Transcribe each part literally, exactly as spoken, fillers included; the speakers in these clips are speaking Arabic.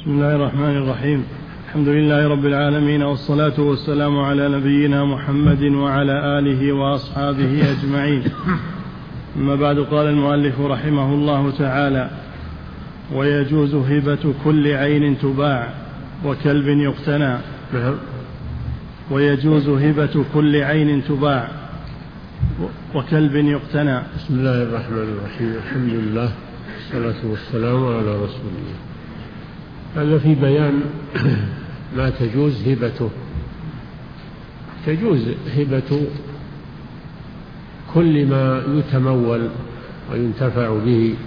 بسم الله الرحمن الرحيم. الحمد لله رب العالمين، والصلاة والسلام على نبينا محمد وعلى آله وأصحابه أجمعين. أما بعد، قال المؤلف رحمه الله تعالى: ويجوز هبة كل عين تباع وكلب يقتنى. ويجوز هبة كل عين تباع وكلب يقتنى. بسم الله الرحمن الرحيم. الحمد لله والصلاة والسلام على رسول الله. هذا في بيان ما تجوز هبته. تجوز هبة كل ما يتمول وينتفع به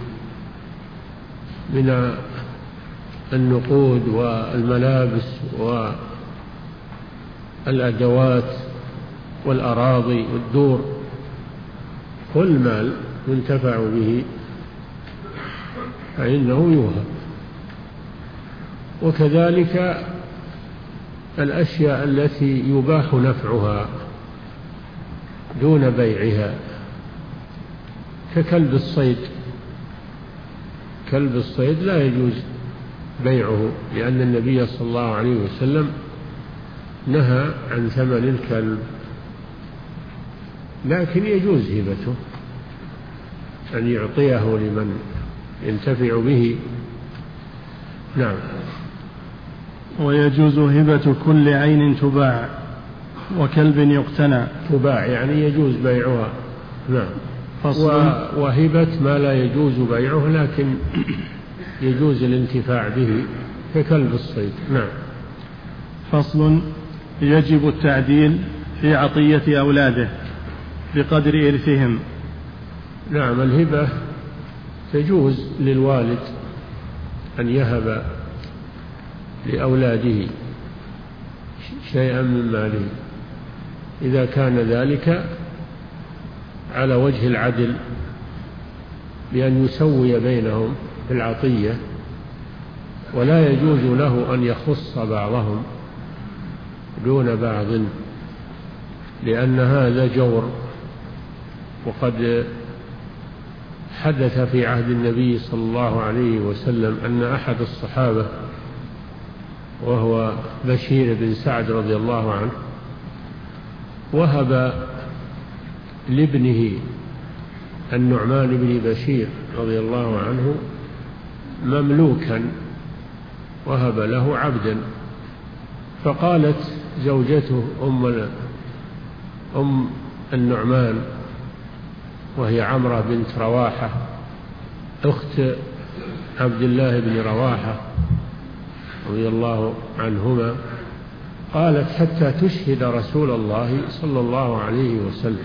من النقود والملابس والأدوات والأراضي والدور. كل مال ينتفع به فإنه يوهب. وكذلك الأشياء التي يباح نفعها دون بيعها، ككلب الصيد. كلب الصيد لا يجوز بيعه، لأن النبي صلى الله عليه وسلم نهى عن ثمن الكلب، لكن يجوز هبته، أن يعطيه لمن ينتفع به. نعم. ويجوز هبة كل عين تباع وكلب يقتنى. تباع يعني يجوز بيعها. نعم. وهبة ما لا يجوز بيعه لكن يجوز الانتفاع به، ككلب الصيد. نعم. فصل: يجب التعديل في عطية أولاده بقدر إرثهم. نعم. الهبة تجوز للوالد أن يهب لأولاده شيئا من ماله إذا كان ذلك على وجه العدل، بأن يسوي بينهم في العطية، ولا يجوز له أن يخص بعضهم دون بعض، لأن هذا جور. وقد حدث في عهد النبي صلى الله عليه وسلم أن أحد الصحابة وهو بشير بن سعد رضي الله عنه وهب لابنه النعمان بن بشير رضي الله عنه مملوكا، وهب له عبدا. فقالت زوجته أم أم النعمان، وهي عمرة بنت رواحة أخت عبد الله بن رواحة رضي الله عنهما، قالت: حتى تشهد رسول الله صلى الله عليه وسلم.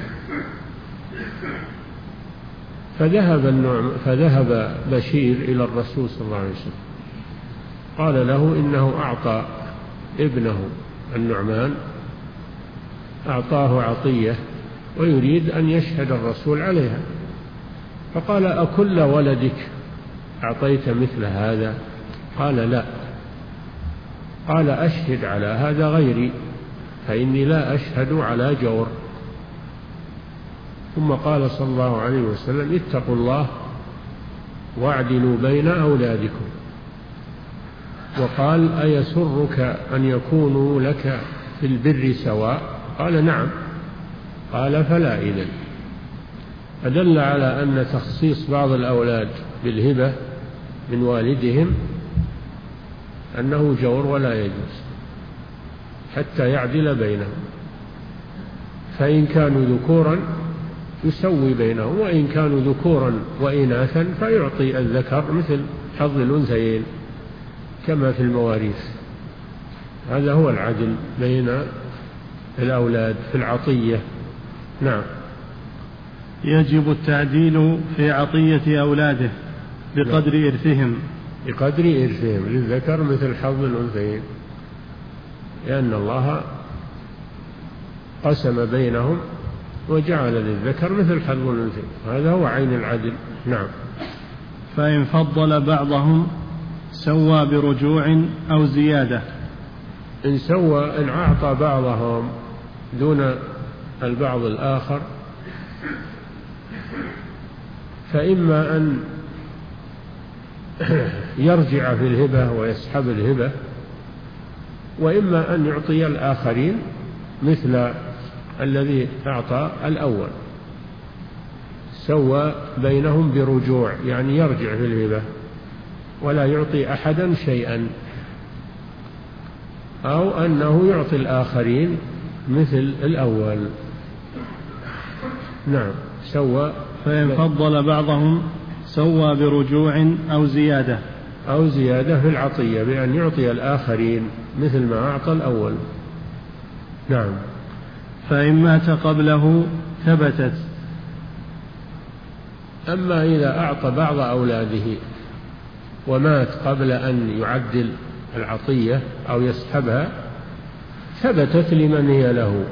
فذهب النعم فذهب بشير إلى الرسول صلى الله عليه وسلم، قال له: إنه أعطى ابنه النعمان، أعطاه عطية ويريد أن يشهد الرسول عليها. فقال: أكل ولدك أعطيت مثل هذا؟ قال: لا. قال: أشهد على هذا غيري، فإني لا أشهد على جور. ثم قال صلى الله عليه وسلم: اتقوا الله واعدلوا بين أولادكم. وقال: أيسرك أن يكونوا لك في البر سواء؟ قال: نعم. قال: فلا إذن. فدل على أن تخصيص بعض الأولاد بالهبة من والدهم أنه جور ولا يجوز، حتى يعدل بينهم. فإن كانوا ذكورا يسوي بينهم، وإن كانوا ذكورا وإناثا فيعطي الذكر مثل حظ الأنثيين كما في المواريث. هذا هو العدل بين الأولاد في العطية. نعم. يجب التعديل في عطية أولاده بقدر إرثهم. بقدر إرثهم، للذكر مثل حظ الأنثيين، لأن الله قسم بينهم وجعل للذكر مثل حظ الأنثيين، هذا هو عين العدل. نعم. فإن فضل بعضهم سوى برجوع أو زيادة. إن سوى، إن أعطى بعضهم دون البعض الآخر، فإما أن يرجع في الهبة ويسحب الهبة، وإما أن يعطي الآخرين مثل الذي أعطى الأول، سوى بينهم برجوع، يعني يرجع في الهبة ولا يعطي أحدا شيئا، أو أنه يعطي الآخرين مثل الأول. نعم، سوى. فإن فضل بعضهم سوى برجوع أو زيادة أو زيادة في العطية بأن يعطي الآخرين مثل ما أعطى الأول. نعم. فإن مات قبله ثبتت. أما إذا أعطى بعض أولاده ومات قبل أن يعدل العطية أو يسحبها ثبتت لمن هي له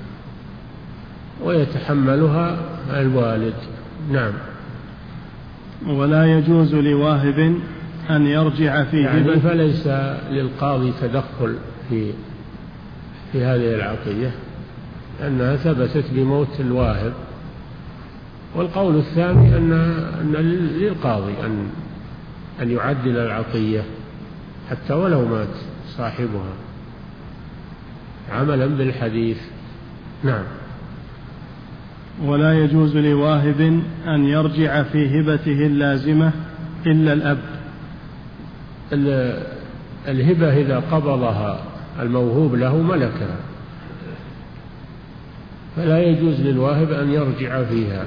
ويتحملها الوالد. نعم. ولا يجوز لواهب أن يرجع في يعني هبة، فليس للقاضي تدخل في في هذه العطية أنها ثبتت بموت الواهب. والقول الثاني أن أن للقاضي أن أن يعدل العطية حتى ولو مات صاحبها عملا بالحديث. نعم. ولا يجوز لواهب أن يرجع في هبته اللازمة إلا الأب. الهبة إذا قبضها الموهوب له ملكها، فلا يجوز للواهب أن يرجع فيها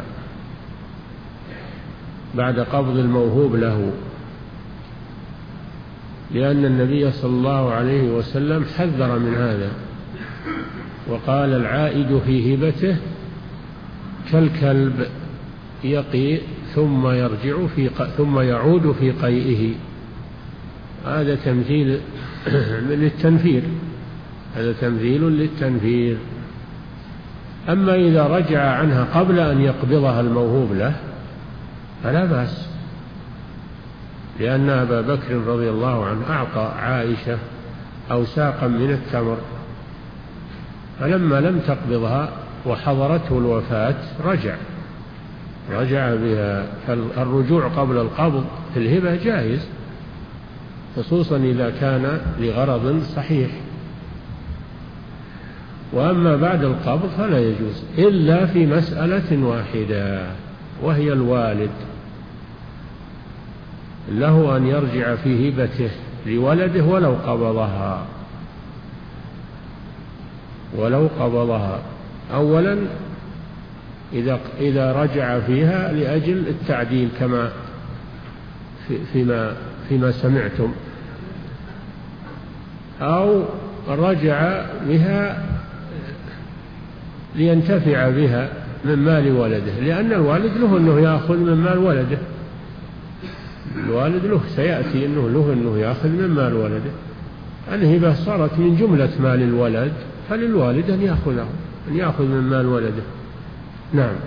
بعد قبض الموهوب له، لأن النبي صلى الله عليه وسلم حذر من هذا وقال: العائد في هبته كالكلب يقي ثم يرجع في ق... ثم يعود في قيئه. هذا تمثيل للتنفير، هذا تمثيل للتنفير. أما إذا رجع عنها قبل أن يقبضها الموهوب له فلا بأس، لأن أبا بكر رضي الله عنه أعطى عائشة أوساقا من التمر، فلما لم تقبضها وحضرته الوفاة رجع رجع بها. فالرجوع قبل القبض في الهبة جائز، خصوصا إذا كان لغرض صحيح. وأما بعد القبض فلا يجوز إلا في مسألة واحدة، وهي الوالد له أن يرجع في هبته لولده ولو قبضها ولو قبضها أولا إذا إذا رجع فيها لأجل التعديل كما فيما فيما سمعتم، أو رجع بها لينتفع بها من مال ولده، لأن الوالد له أنه يأخذ من مال ولده، الوالد له سيأتي أنه له أنه يأخذ من مال ولده. الهبة صارت من جملة مال الولد، فللوالد أن يأخذه أن يأخذ من مال ولده. نعم.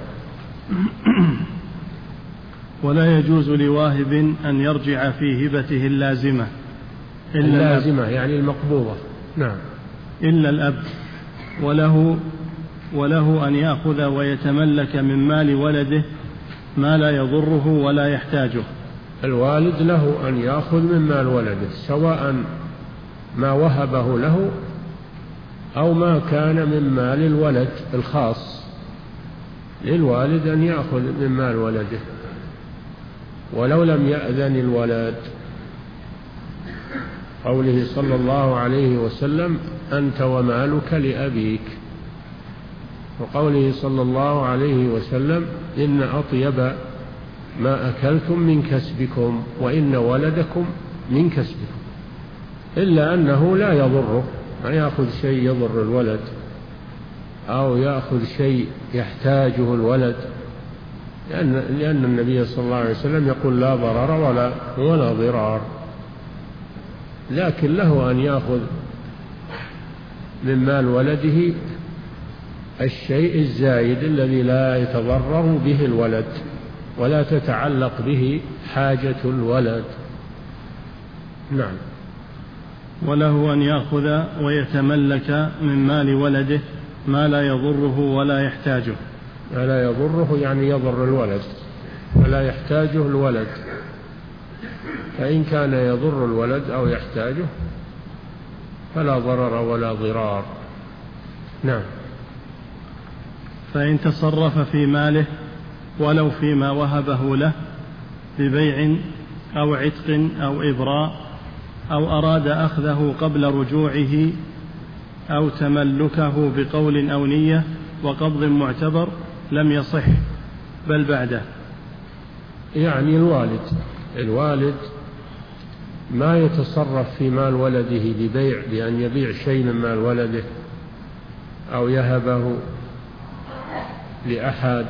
ولا يجوز لواهب أن يرجع في هبته اللازمة إلا اللازمة يعني المقبوضة. نعم. إلا الأب، وله وله أن يأخذ ويتملك من مال ولده ما لا يضره ولا يحتاجه. الوالد له أن يأخذ من مال ولده سواء ما وهبه له أو ما كان من مال الولد الخاص، للوالد أن يأخذ من مال ولده ولو لم يأذن الولد. قوله صلى الله عليه وسلم: أنت ومالك لأبيك، وقوله صلى الله عليه وسلم: إن أطيب ما أكلتم من كسبكم وإن ولدكم من كسبكم. إلا أنه لا يضره أن يأخذ شيء يضر الولد أو يأخذ شيء يحتاجه الولد، لأن, لأن النبي صلى الله عليه وسلم يقول: لا ضرر ولا, ولا ضرار. لكن له أن يأخذ من مال ولده الشيء الزايد الذي لا يتضرر به الولد ولا تتعلق به حاجة الولد. نعم. وله أن يأخذ ويتملك من مال ولده ما لا يضره ولا يحتاجه. ما لا يضره يعني يضر الولد ولا يحتاجه الولد. فإن كان يضر الولد أو يحتاجه فلا ضرر ولا ضرار. نعم. فإن تصرف في ماله ولو فيما وهبه له ببيع أو عتق أو إبراء أو أراد أخذه قبل رجوعه أو تملكه بقول أو نية وقبض معتبر لم يصح بل بعده. يعني الوالد الوالد ما يتصرف في مال ولده ببيع، بأن يبيع شيء من مال ولده أو يهبه لأحد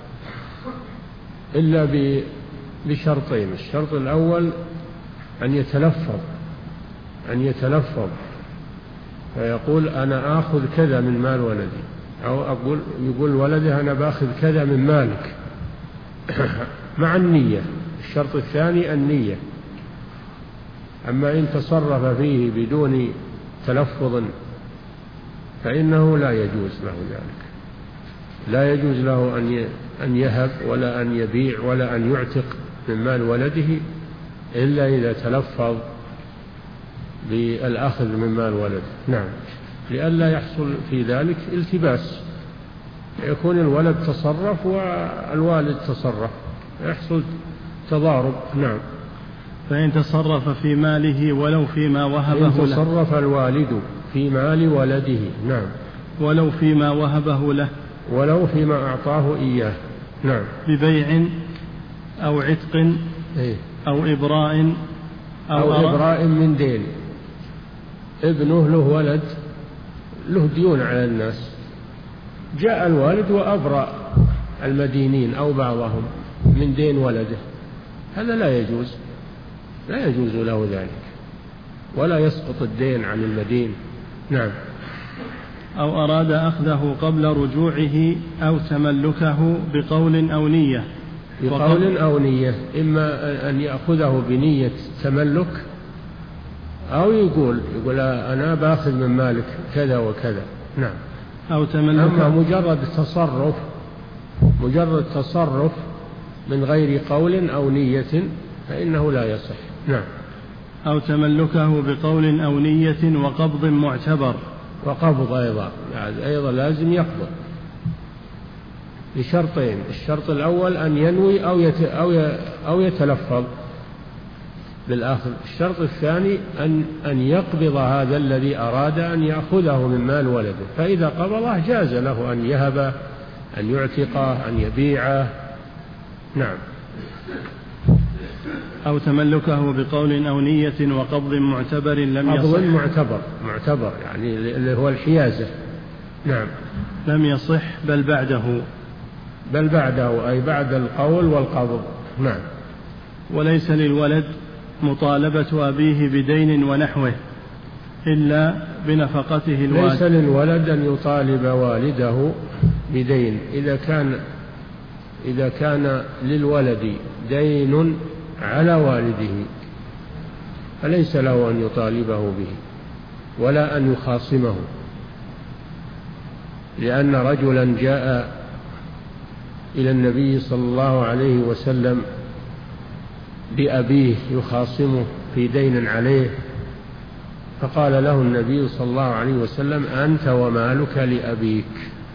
إلا بشرطين. الشرط الأول أن يتلفظ أن يتلفظ فيقول أنا آخذ كذا من مال ولدي، أو أقول يقول ولده أنا بأخذ كذا من مالك مع النية. الشرط الثاني النية. أما إن تصرف فيه بدون تلفظ فإنه لا يجوز له ذلك، لا يجوز له أن يهب ولا أن يبيع ولا أن يعتق من مال ولده إلا إذا تلفظ بالأخذ من مال ولده. نعم، لئلا يحصل في ذلك التباس، يكون الولد تصرف والوالد تصرف، يحصل تضارب. نعم. فإن تصرف في ماله ولو فيما وهبه له. إن تصرف الوالد في مال ولده. نعم. ولو فيما وهبه له. ولو فيما أعطاه إياه. نعم. ببيع أو عتق أو إبراء أو, أو إبراء من دين. ابنه له ولد له ديون على الناس، جاء الوالد وأبرأ المدينين أو بعضهم من دين ولده، هذا لا يجوز، لا يجوز له ذلك، ولا يسقط الدين عن المدين. نعم. أو أراد أخذه قبل رجوعه أو تملكه بقول أو نية. بقول أو نية، إما أن يأخذه بنية تملك أو يقول يقول أنا باخذ من مالك كذا وكذا. نعم. أو تملكه. أما مجرد تصرف مجرد تصرف من غير قول أو نية فإنه لا يصح. نعم. أو تملكه بقول أو نية وقبض معتبر. وقبض أيضا يعني أيضا لازم يقبض بشرطين. الشرط الأول أن ينوي أو أو يتلفظ بالآخر. الشرط الثاني أن أن يقبض هذا الذي أراد أن يأخذه من مال ولده، فإذا قبضه جاز له أن يهبه، أن يعتقه، أن يبيعه. نعم. أو تملكه بقول أو نية وقبض معتبر لم يصح. قبض معتبر معتبر يعني اللي هو الحيازة. نعم. لم يصح بل بعده. بل بعده أي بعد القول والقبض. نعم. وليس للولد مطالبة أبيه بدين ونحوه إلا بنفقته الواجب. ليس للولد أن يطالب والده بدين. إذا كان إذا كان للولد دين على والده فليس له أن يطالبه به ولا أن يخاصمه، لأن رجلا جاء إلى النبي صلى الله عليه وسلم بأبيه يخاصمه في دين عليه، فقال له النبي صلى الله عليه وسلم أنت ومالك لأبيك.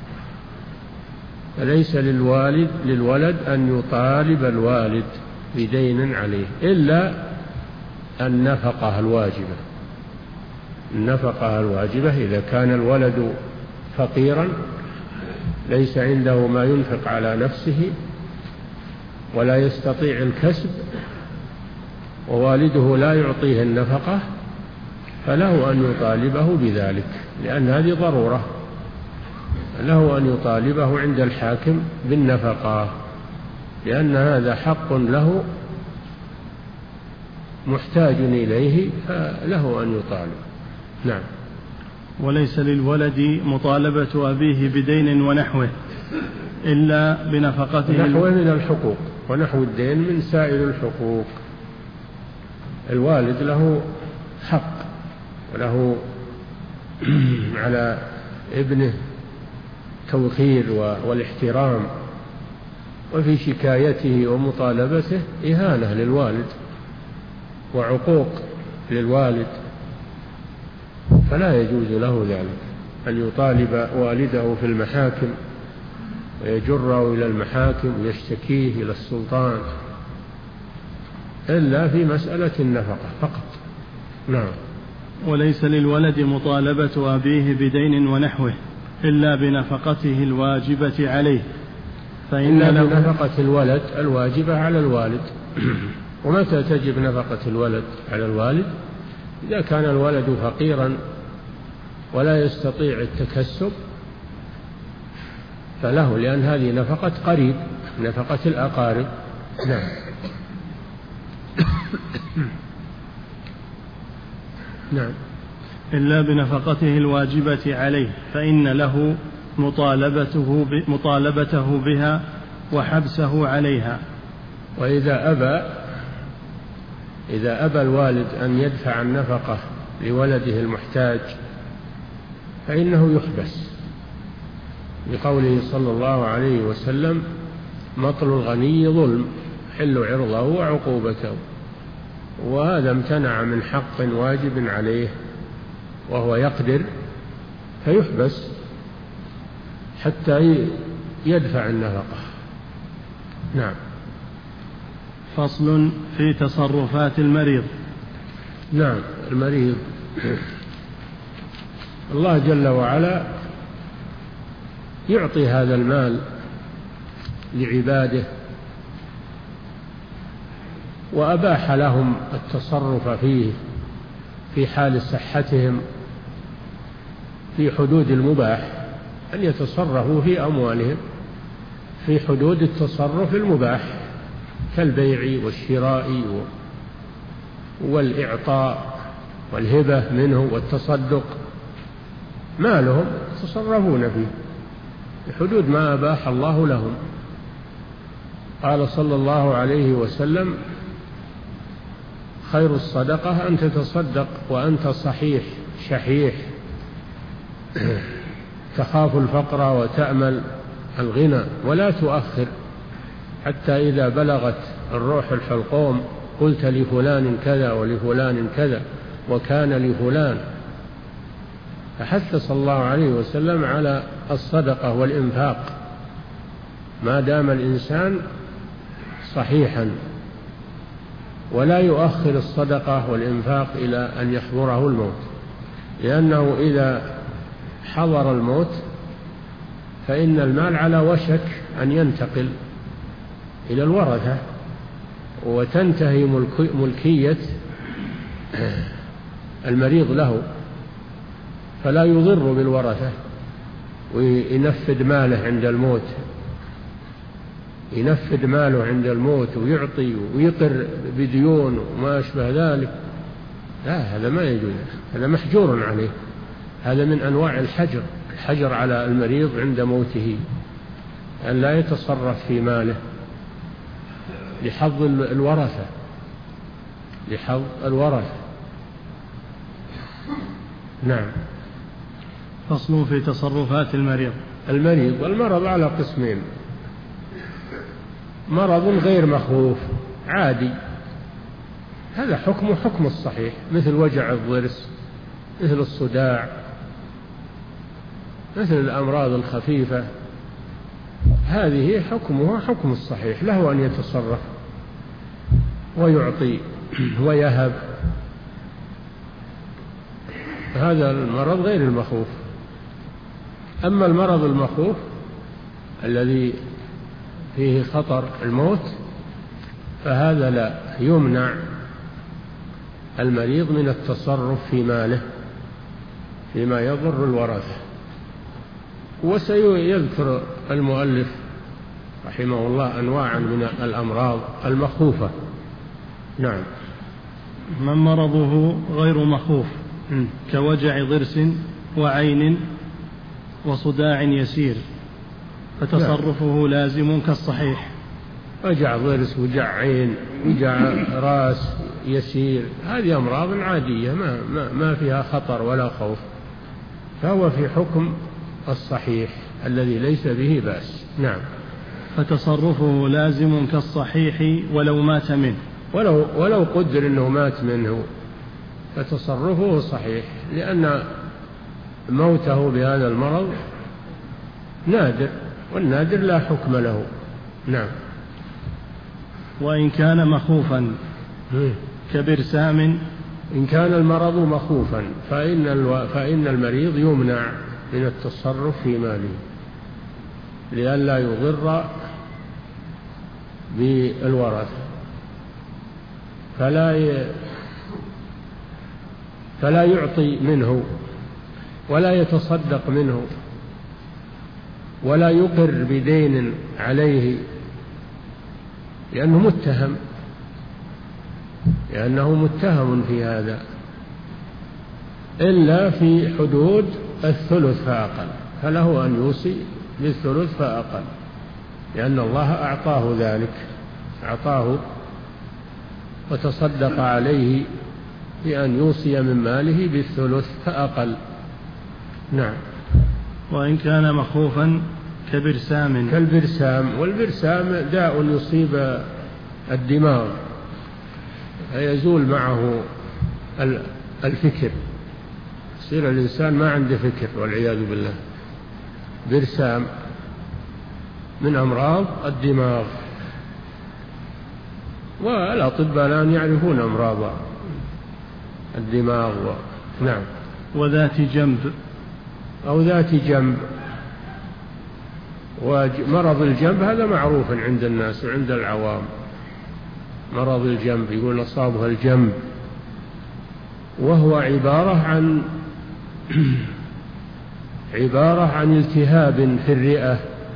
فليس للوالد للولد أن يطالب الوالد بدين عليه إلا النفقة الواجبة. النفقة الواجبة إذا كان الولد فقيرا ليس عنده ما ينفق على نفسه ولا يستطيع الكسب ووالده لا يعطيه النفقة فله أن يطالبه بذلك، لأن هذه ضرورة، له أن يطالبه عند الحاكم بالنفقة، لأن هذا حق له محتاج إليه فله أن يطالب. نعم. وليس للولد مطالبة أبيه بدين ونحوه إلا بنفقته. نحوه من الحقوق، ونحو الدين من سائر الحقوق. الوالد له حق وله على ابنه توقير والاحترام، وفي شكايته ومطالبته إهانة للوالد، وعقوق للوالد فلا يجوز له ذلك، أن يطالب والده في المحاكم ويجره إلى المحاكم ويشتكيه إلى السلطان إلا في مسألة النفقة فقط. نعم. وليس للولد مطالبة أبيه بدين ونحوه إلا بنفقته الواجبة عليه، فإن إلا بنفقة الولد الواجبة على الوالد. ومتى تجب نفقة الولد على الوالد؟ إذا كان الولد فقيرا ولا يستطيع التكسب فله، لأن هذه نفقة قريب، نفقة الأقارب. نعم. نعم. إلا بنفقته الواجبة عليه فإن له مطالبته مطالبته بها وحبسه عليها. وإذا أبى إذا أبى الوالد أن يدفع النفقة لولده المحتاج فإنه يحبس، لقوله صلى الله عليه وسلم: مطل الغني ظلم، حل عرضه وعقوبته. وهذا امتنع من حق واجب عليه وهو يقدر فيحبس حتى يدفع النفقة. نعم. فصل في تصرفات المريض. نعم. المريض الله جل وعلا يعطي هذا المال لعباده وأباح لهم التصرف فيه في حال صحتهم في حدود المباح، أن يتصرفوا في أموالهم في حدود التصرف المباح كالبيع والشراء والإعطاء والهبة منه والتصدق، مالهم يتصرفون فيه بحدود ما أباح الله لهم. قال صلى الله عليه وسلم: خير الصدقة أن تتصدق وأنت صحيح شحيح تخاف الفقر وتأمل الغنى، ولا تؤخر حتى إذا بلغت الروح الحلقوم قلت لفلان كذا ولفلان كذا وكان لفلان. فحث صلى الله عليه وسلم على الصدقة والإنفاق ما دام الإنسان صحيحا، ولا يؤخر الصدقة والإنفاق إلى أن يحضره الموت، لأنه إذا حضر الموت فإن المال على وشك أن ينتقل إلى الورثة وتنتهي ملكية المريض له، فلا يضر بالورثة وينفذ ماله عند الموت، ينفذ ماله عند الموت ويعطي ويقر بديون وما أشبه ذلك. لا، هذا ما يجوز، هذا محجور عليه، هذا من أنواع الحجر، الحجر على المريض عند موته أن لا يتصرف في ماله لحظ الورثة، لحظ الورثة. نعم. فصل في تصرفات المريض. المريض والمرض على قسمين: مرض غير مخوف عادي، هذا حكمه حكم الصحيح، مثل وجع الضرس، مثل الصداع، مثل الأمراض الخفيفة، هذه حكمها حكم الصحيح، له أن يتصرف ويعطي ويهب، هذا المرض غير المخوف. أما المرض المخوف الذي فيه خطر الموت فهذا لا يمنع المريض من التصرف في ماله فيما يضر الورثة. وسيذكر المؤلف رحمه الله أنواعا من الأمراض المخوفة. نعم. من مرضه غير مخوف كوجع ضرس وعين وصداع يسير فتصرفه لازم كالصحيح. وجع ضرس وجع عين وجع راس يسير هذه أمراض عادية ما, ما, ما فيها خطر ولا خوف، فهو في حكم الصحيح الذي ليس به بأس. نعم. فتصرفه لازم كالصحيح ولو مات منه. ولو, ولو قدر أنه مات منه فتصرفه صحيح، لأن موته بهذا المرض نادر، والنادر لا حكم له. نعم. وإن كان مخوفا كبرسام، إن كان المرض مخوفا فإن, الو... فإن المريض يمنع من التصرف في ماله لئلا يضر بالورثة، فلا ي... فلا يعطي منه ولا يتصدق منه ولا يقر بدين عليه، لأنه متهم لأنه متهم في هذا، إلا في حدود الثلث فأقل، فله أن يوصي بالثلث فأقل، لأن الله أعطاه ذلك، أعطاه وتصدق عليه بأن يوصي من ماله بالثلث فأقل. نعم. وإن كان مخوفا كبرسام، كالبرسام، والبرسام داء يصيب الدماغ فيزول معه الفكر، يصير الإنسان ما عنده فكر والعياذ بالله. برسام من أمراض الدماغ، والأطباء الآن يعرفون أمراض الدماغ و... نعم. وذات جنب أو ذات جنب، ومرض الجنب هذا معروف عند الناس وعند العوام، مرض الجنب يقول أصابها الجنب، وهو عبارة عن عبارة عن التهاب في الرئة،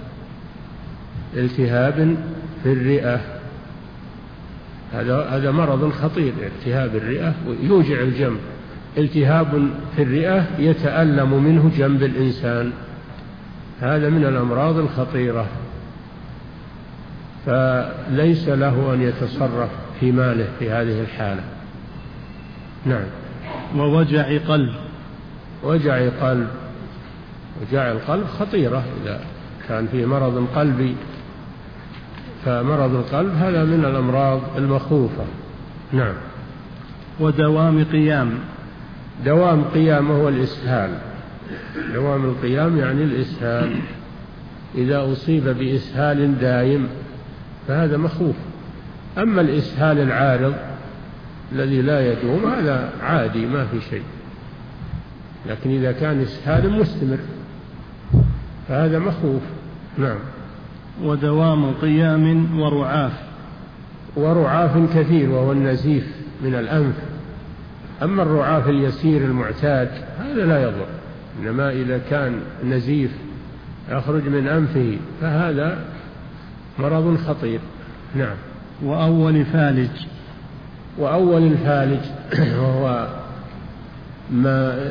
التهاب في الرئة، هذا هذا مرض خطير، التهاب الرئة ويوجع الجنب، التهاب في الرئة يتألم منه جنب الإنسان، هذا من الأمراض الخطيرة، فليس له أن يتصرف في ماله في هذه الحالة. نعم. ووجع قلب، وجع قلب، وجع القلب خطيرة إذا كان فيه مرض قلبي، فمرض القلب هذا من الأمراض المخوفة. نعم. ودوام قيام، دوام قيام هو الإسهال، دوام القيام يعني الإسهال، إذا أصيب بإسهال دائم فهذا مخوف. أما الإسهال العارض الذي لا يدوم هذا عادي ما في شيء، لكن إذا كان إسهال مستمر فهذا مخوف. نعم. ودوام قيام ورعاف، ورعاف كثير وهو النزيف من الأنف، أما الرعاف اليسير المعتاد هذا لا يضر، إنما إذا كان نزيف يخرج من أنفه فهذا مرض خطير. نعم. وأول فالج، وأول الفالج وهو ما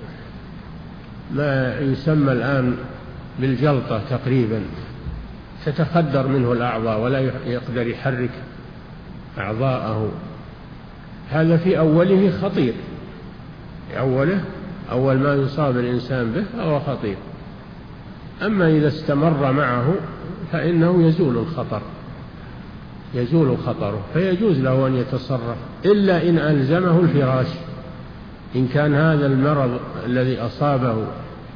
ما يسمى الآن بالجلطة تقريبا، تتخدر منه الأعضاء ولا يقدر يحرك أعضاءه، هذا في أوله خطير، في أوله أول ما يصاب الإنسان به هو خطير، أما إذا استمر معه فإنه يزول الخطر، يزول خطره، فيجوز له أن يتصرف، إلا إن ألزمه الفراش، إن كان هذا المرض الذي أصابه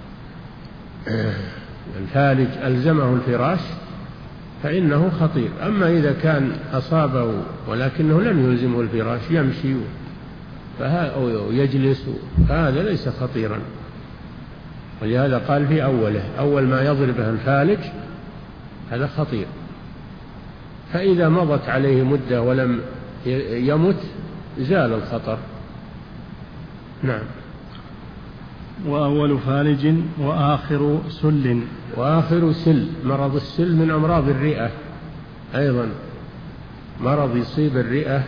الفالج ألزمه الفراش فإنه خطير. أما إذا كان أصابه ولكنه لم يلزمه الفراش، يمشي أو يجلس، فهذا ليس خطيرا، ولهذا قال في أوله، أول ما يضربه الفالج هذا خطير، فإذا مضت عليه مدة ولم يمت زال الخطر. نعم. وأول فالج وآخر سل، وآخر سل، مرض السل من أمراض الرئة أيضا، مرض يصيب الرئة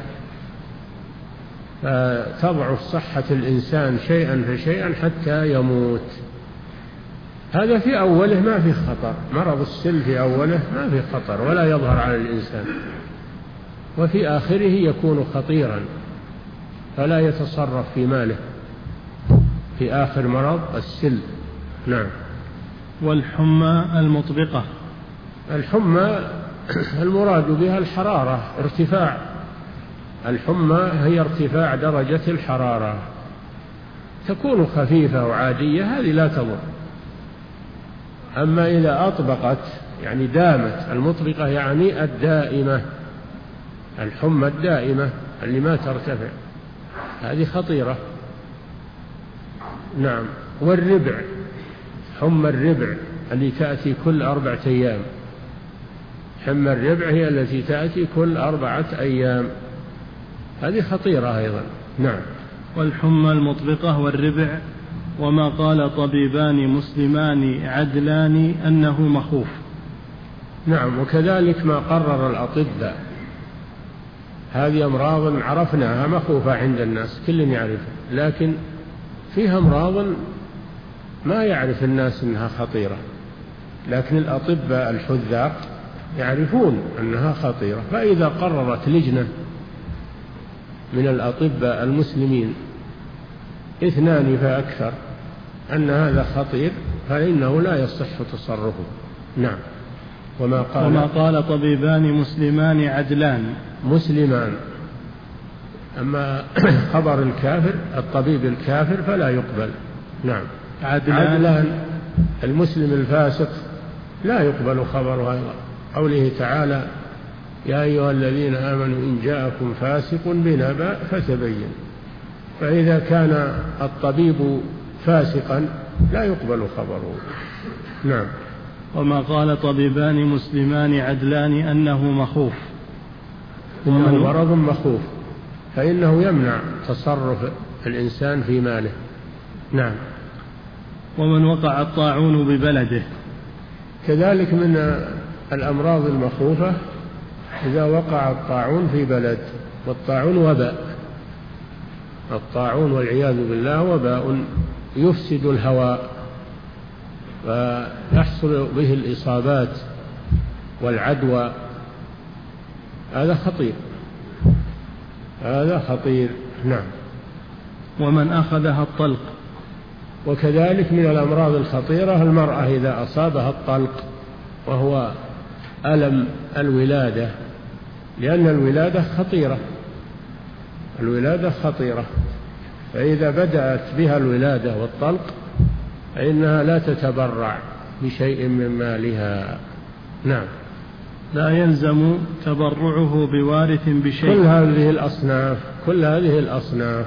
فتضعف صحة الإنسان شيئا فشيئا حتى يموت، هذا في أوله ما في خطر، مرض السل في أوله ما في خطر ولا يظهر على الإنسان، وفي آخره يكون خطيرا فلا يتصرف في ماله في آخر مرض السل. نعم. والحمى المطبقة، الحمى المراد بها الحرارة، ارتفاع الحمى هي ارتفاع درجة الحرارة، تكون خفيفة وعادية، هذه لا تضر. أما إذا أطبقت يعني دامت، المطبقة يعني الدائمة، الحمى الدائمة اللي ما ترتفع، هذه خطيرة. نعم. والربع، حمى الربع اللي تأتي كل أربعة أيام، حمى الربع هي التي تأتي كل أربعة أيام، هذه خطيرة أيضا. نعم. والحمى المطبقة والربع وما قال طبيبان مسلمان عدلان أنه مخوف. نعم. وكذلك ما قرر الأطباء، هذه أمراض عرفناها مخوفة عند الناس، كل يعرفها، لكن فيها أمراض ما يعرف الناس أنها خطيرة، لكن الأطباء الحذاق يعرفون أنها خطيرة. فإذا قررت لجنة من الأطباء المسلمين اثنان فأكثر أن هذا خطير، فإنه لا يصح تصرفه. نعم. وما قال, وما قال طبيبان مسلمان عدلان، مسلمان. أما خبر الكافر، الطبيب الكافر فلا يقبل. نعم. عدلان, عدلان المسلم الفاسق لا يقبل خبره أيضا. قوله تعالى: يا أيها الذين آمنوا إن جاءكم فاسق بنبأ فتبين. فإذا كان الطبيب فاسقا لا يقبل خبره. نعم. وما قال طبيبان مسلمان عدلان أنه مخوف، إنه مرض مخوف، فإنه يمنع تصرف الإنسان في ماله. نعم. ومن وقع الطاعون ببلده، كذلك من الأمراض المخوفة إذا وقع الطاعون في بلد، والطاعون وباء، الطاعون والعياذ بالله وباء يفسد الهواء ويحصل به الإصابات والعدوى، هذا خطير، هذا خطير. نعم. ومن أخذها الطلق، وكذلك من الأمراض الخطيرة المرأة إذا أصابها الطلق، وهو ألم الولادة، لأن الولادة خطيرة، الولادة خطيرة، فإذا بدأت بها الولادة والطلق فإنها لا تتبرع بشيء من مالها. نعم. لا يلزم تبرعه بوارث بشيء. كل هذه الأصناف كل هذه الأصناف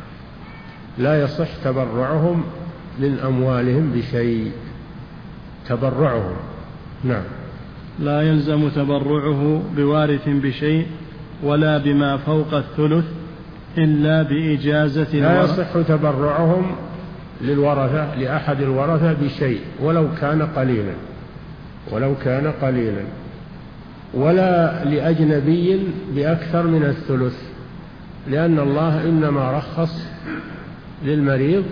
لا يصح تبرعهم من أموالهم بشيء، تبرعهم. نعم. لا يلزم تبرعه بوارث بشيء ولا بما فوق الثلث إلا بإجازة لا يصح تبرعهم للورثة، لأحد الورثة بشيء ولو كان قليلا، ولو كان قليلا، ولا لأجنبي بأكثر من الثلث، لأن الله إنما رخص للمريض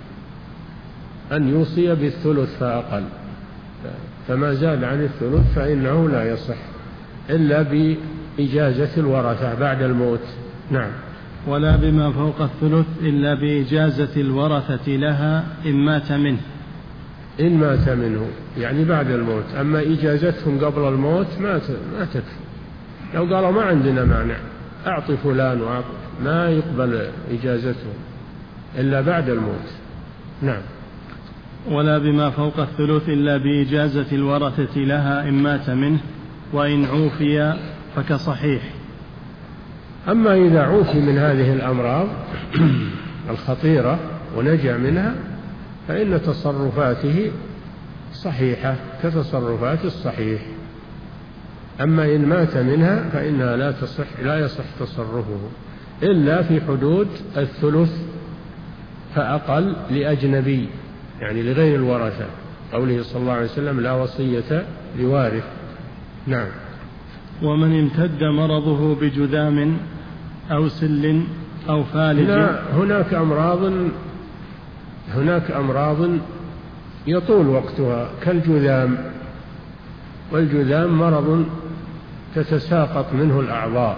أن يوصي بالثلث فأقل، فما زاد عن الثلث فإنه لا يصح إلا بإجازة الورثة بعد الموت. نعم. ولا بما فوق الثلث إلا بإجازة الورثة لها إن مات منه، إن مات منه يعني بعد الموت. أما إجازتهم قبل الموت ما ما تكفي، لو قالوا ما عندنا مانع أعطي فلان وأعطي، ما يقبل إجازتهم إلا بعد الموت. نعم. ولا بما فوق الثلث إلا بإجازة الورثة لها إن مات منه وإن عوفي فكصحيح. أما إذا عوفي من هذه الأمراض الخطيرة ونجا منها فإن تصرفاته صحيحة كتصرفات الصحيح. أما إن مات منها فإنها لا تصح لا يصح تصرفه إلا في حدود الثلث فأقل لأجنبي، يعني لغير الورثة، قوله صلى الله عليه وسلم: لا وصية لوارث. نعم. ومن امتد مرضه بجذام أو سل أو فالج. هناك أمراض هناك أمراض يطول وقتها كالجذام، والجذام مرض تتساقط منه الأعضاء،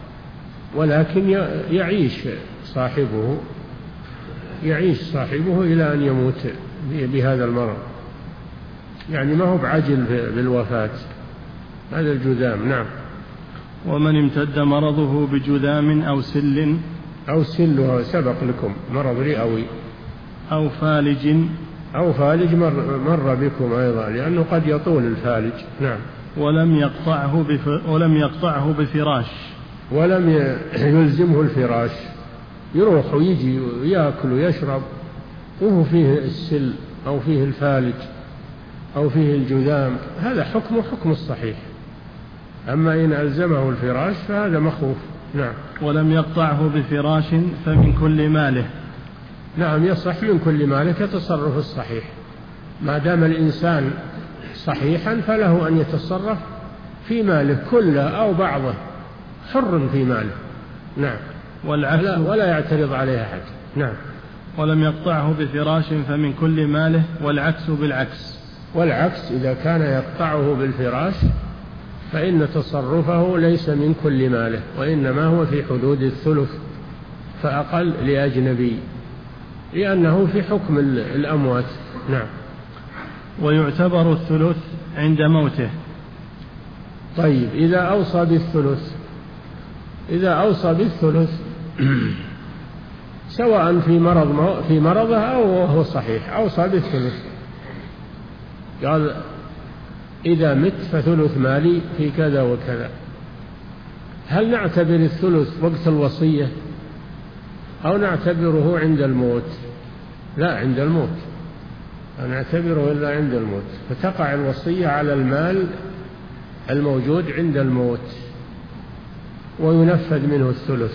ولكن يعيش صاحبه يعيش صاحبه إلى أن يموت بهذا المرض، يعني ما هو بعجل بالوفاة، هذا الجذام. نعم. ومن امتد مرضه بجذام أو سل أو سل سبق لكم مرض رئوي أو فالج أو فالج مر, مر بكم أيضا لأنه قد يطول الفالج. نعم. ولم يقطعه بف... ولم يقطعه بفراش ولم يلزمه الفراش، يروح ويجي ويأكل ويشرب وهو فيه السل أو فيه الفالج أو فيه الجذام، هذا حكمه حكم الصحيح. أما إن ألزمه الفراش فهذا مخوف. نعم. ولم يقطعه بفراش فمن كل ماله. نعم، يصح من كل ماله كتصرف الصحيح، ما دام الإنسان صحيحا فله أن يتصرف في ماله كله أو بعضه، حر في ماله. نعم. ولا, ولا يعترض عليها أحد. نعم. ولم يقطعه بفراش فمن كل ماله، والعكس بالعكس. والعكس إذا كان يقطعه بالفراش فإن تصرفه ليس من كل ماله، وإنما هو في حدود الثلث فأقل لأجنبي، لأنه في حكم الأموات. نعم. ويعتبر الثلث عند موته. طيب، إذا أوصى بالثلث إذا أوصى بالثلث سواء في مرض في مرضه أو هو صحيح أوصى بالثلث، قال إذا مت فثلث مالي في كذا وكذا. هل نعتبر الثلث وقت الوصية أو نعتبره عند الموت؟ لا، عند الموت، نعتبره إلا عند الموت، فتقع الوصية على المال الموجود عند الموت وينفذ منه الثلث.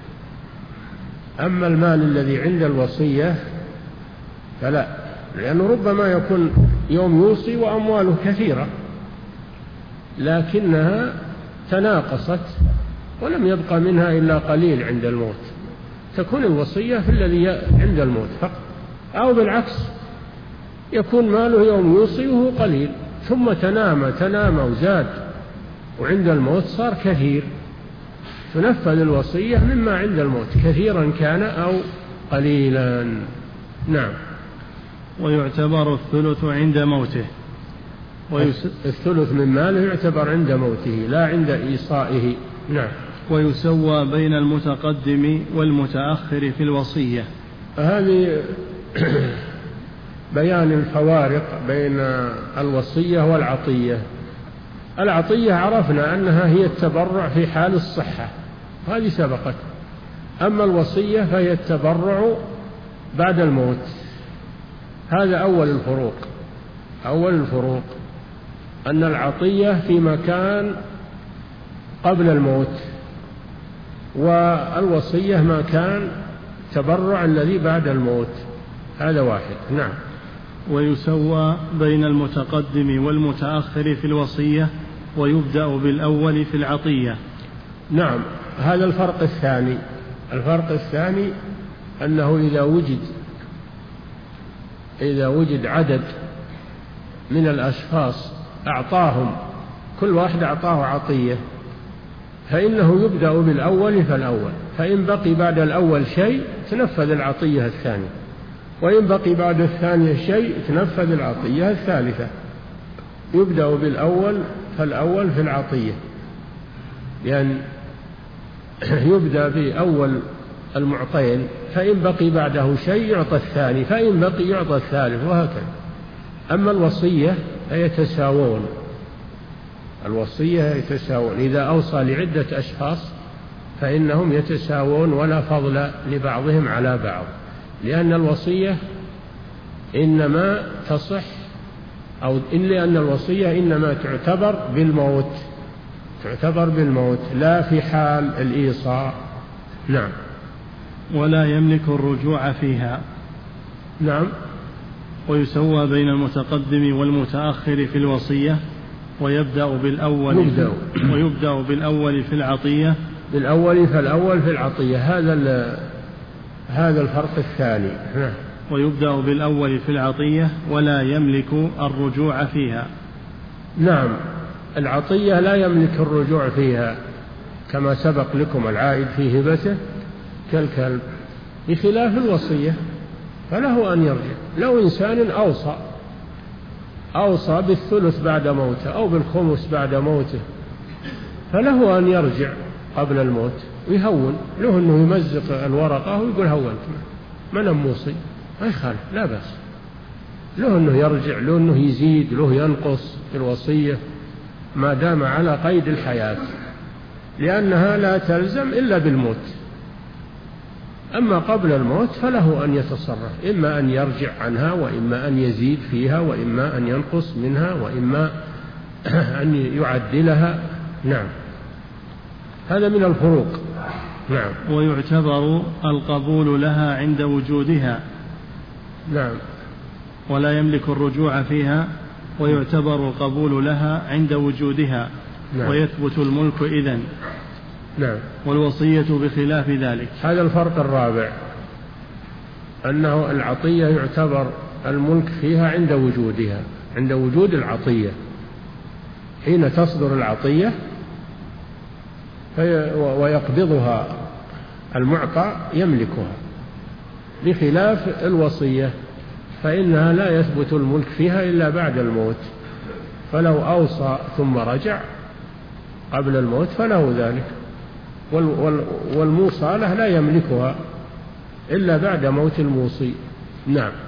أما المال الذي عند الوصية فلا، لأنه ربما يكون يوم يوصي وأمواله كثيرة لكنها تناقصت ولم يبقى منها إلا قليل عند الموت، تكون الوصية في الذي عند الموت فقط. أو بالعكس، يكون ماله يوم يوصي وهو قليل ثم تنام تنام وزاد وعند الموت صار كثير، تنفذ الوصية مما عند الموت كثيرا كان أو قليلا. نعم. ويعتبر الثلث عند موته. ويس... الثلث من ماله يعتبر عند موته لا عند إيصائه. نعم. ويسوى بين المتقدم والمتأخر في الوصية. هذه بيان الفوارق بين الوصية والعطية. العطية عرفنا أنها هي التبرع في حال الصحة، هذه سبقت. أما الوصية فهي التبرع بعد الموت. هذا أول الفروق. أول الفروق أن العطية في مكان قبل الموت، والوصية ما كان تبرع الذي بعد الموت. هذا واحد. نعم. ويسوى بين المتقدم والمتأخر في الوصية، ويبدأ بالأول في العطية. نعم، هذا الفرق الثاني. الفرق الثاني أنه إذا وجد إذا وجد عدد من الأشخاص أعطاهم كل واحد أعطاه عطية فإنه يبدأ بالأول فالأول، فإن بقي بعد الأول شيء تنفذ العطية الثانية، وإن بقي بعد الثانية شيء تنفذ العطية الثالثة. يبدأ بالأول فالأول في العطية، لأن يعني يبدأ بأول المعطين، فإن بقي بعده شيء يعطى الثاني، فإن بقي يعطى الثالث، وهكذا. أما الوصية فيتساوون، الوصية يتساوون، إذا أوصى لعدة أشخاص فإنهم يتساوون ولا فضل لبعضهم على بعض، لأن الوصية إنما تصح أو إلا أن الوصية إنما تعتبر بالموت، تعتبر بالموت لا في حال الإيصاء. نعم. ولا يملك الرجوع فيها. نعم. ويسوى بين المتقدم والمتأخر في الوصية، ويبدأ بالأول يبدأ. ويبدأ بالأول في العطية. بالأول فالأول في العطية، هذا هذا الفرق الثاني. نعم. ويبدأ بالأول في العطية ولا يملك الرجوع فيها. نعم، العطية لا يملك الرجوع فيها كما سبق لكم، العائد في هبته كالكلب، بخلاف الوصية فله أن يرجع. لو إنسان أوصى أوصى بالثلث بعد موته أو بالخمس بعد موته، فله أن يرجع قبل الموت ويهون، له أنه يمزق الورقة ويقول هونت ما أنا موصي، ما يخالف، لا بأس، له أنه يرجع، له أنه يزيد، له ينقص في الوصية ما دام على قيد الحياة، لأنها لا تلزم إلا بالموت. أما قبل الموت فله أن يتصرف، إما أن يرجع عنها وإما أن يزيد فيها وإما أن ينقص منها وإما أن يعدلها. نعم، هذا من الفروق. نعم. ويعتبر القبول لها عند وجودها. نعم. ولا يملك الرجوع فيها، ويعتبر القبول لها عند وجودها. نعم. ويثبت الملك إذن. نعم. والوصية بخلاف ذلك. هذا الفرق الرابع، أنه العطية يعتبر الملك فيها عند وجودها، عند وجود العطية، حين تصدر العطية ويقبضها المعطى يملكها، بخلاف الوصية فإنها لا يثبت الملك فيها إلا بعد الموت، فلو أوصى ثم رجع قبل الموت فله ذلك، والموصى له لا يملكها إلا بعد موت الموصي. نعم.